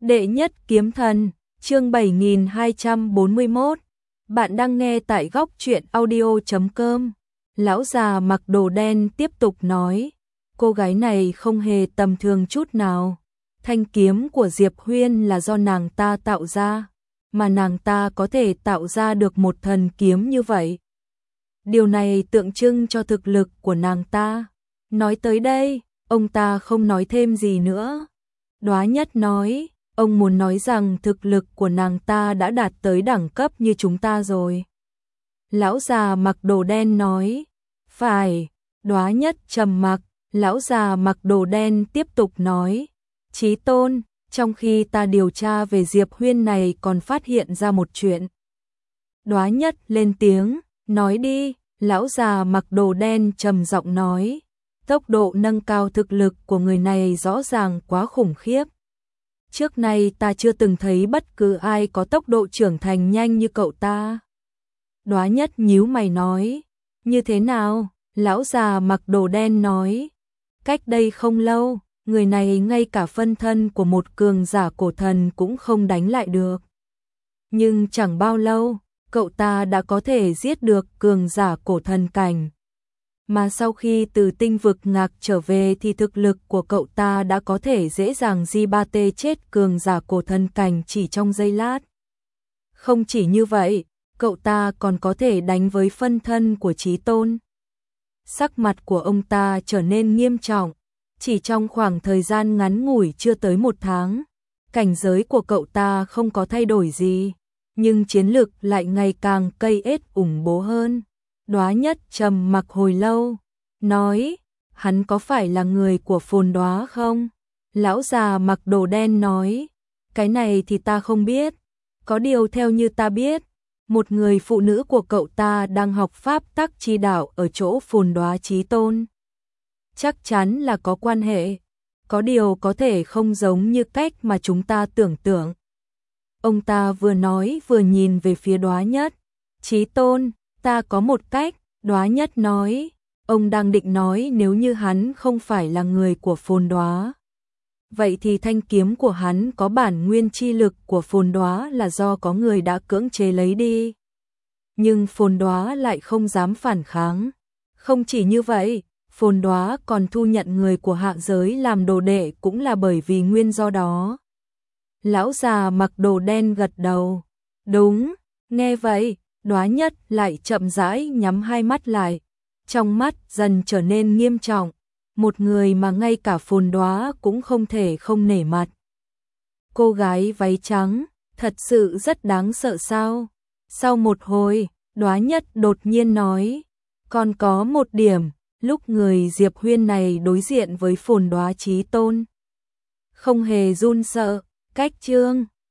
Đệ nhất kiếm thần, chương 7241. Bạn đang nghe tại góc truyện audio.com. Lão già mặc đồ đen tiếp tục nói, cô gái này không hề tầm thường chút nào. Thanh kiếm của Diệp Huyên là do nàng ta tạo ra, mà nàng ta có thể tạo ra được một thần kiếm như vậy. Điều này tượng trưng cho thực lực của nàng ta. Nói tới đây, ông ta không nói thêm gì nữa. Đóa Nhất nói, ông muốn nói rằng thực lực của nàng ta đã đạt tới đẳng cấp như chúng ta rồi. Lão già mặc đồ đen nói, phải. Đóa Nhất trầm mặc. Lão già mặc đồ đen tiếp tục nói, Chí Tôn, trong khi ta điều tra về Diệp Huyên này còn phát hiện ra một chuyện. Đóa Nhất lên tiếng, nói đi. Lão già mặc đồ đen trầm giọng nói, tốc độ nâng cao thực lực của người này rõ ràng quá khủng khiếp. Trước nay ta chưa từng thấy bất cứ ai có tốc độ trưởng thành nhanh như cậu ta. Đóa Nhất nhíu mày nói, như thế nào? Lão già mặc đồ đen nói, cách đây không lâu, người này ngay cả phân thân của một cường giả cổ thần cũng không đánh lại được. Nhưng chẳng bao lâu, cậu ta đã có thể giết được cường giả cổ thần cảnh. Mà sau khi từ tinh vực ngạc trở về thì thực lực của cậu ta đã có thể dễ dàng G3T chết cường giả cổ thần cảnh chỉ trong giây lát. Không chỉ như vậy, cậu ta còn có thể đánh với phân thân của Chí Tôn. Sắc mặt của ông ta trở nên nghiêm trọng, chỉ trong khoảng thời gian ngắn ngủi chưa tới 1 tháng, cảnh giới của cậu ta không có thay đổi gì, nhưng chiến lực lại ngày càng cây ết ủng bố hơn. Đóa Nhất trầm mặc hồi lâu, nói, hắn có phải là người của Phồn Đóa không? Lão già mặc đồ đen nói, cái này thì ta không biết, có điều theo như ta biết, một người phụ nữ của cậu ta đang học pháp tắc chi đạo ở chỗ Phồn Đóa Chí Tôn. Chắc chắn là có quan hệ, có điều có thể không giống như cách mà chúng ta tưởng tượng. Ông ta vừa nói vừa nhìn về phía Đóa Nhất. Chí Tôn, ta có một cách. Đóa Nhất nói, ông đang định nói nếu như hắn không phải là người của Phồn Đóa, vậy thì thanh kiếm của hắn có bản nguyên chi lực của Phồn Đóa là do có người đã cưỡng chế lấy đi. Nhưng Phồn Đóa lại không dám phản kháng. Không chỉ như vậy, Phồn Đóa còn thu nhận người của hạ giới làm đồ đệ cũng là bởi vì nguyên do đó. Lão già mặc đồ đen gật đầu. Đúng, nghe vậy, Đóa Nhất lại chậm rãi nhắm hai mắt lại. Trong mắt dần trở nên nghiêm trọng. Một người mà ngay cả Phồn Đóa cũng không thể không nể mặt. Cô gái váy trắng, thật sự rất đáng sợ sao? Sau một hồi, Đóa Nhất đột nhiên nói, còn có một điểm, lúc người Diệp Huyên này đối diện với Phồn Đóa Chí Tôn, không hề run sợ. Cách chương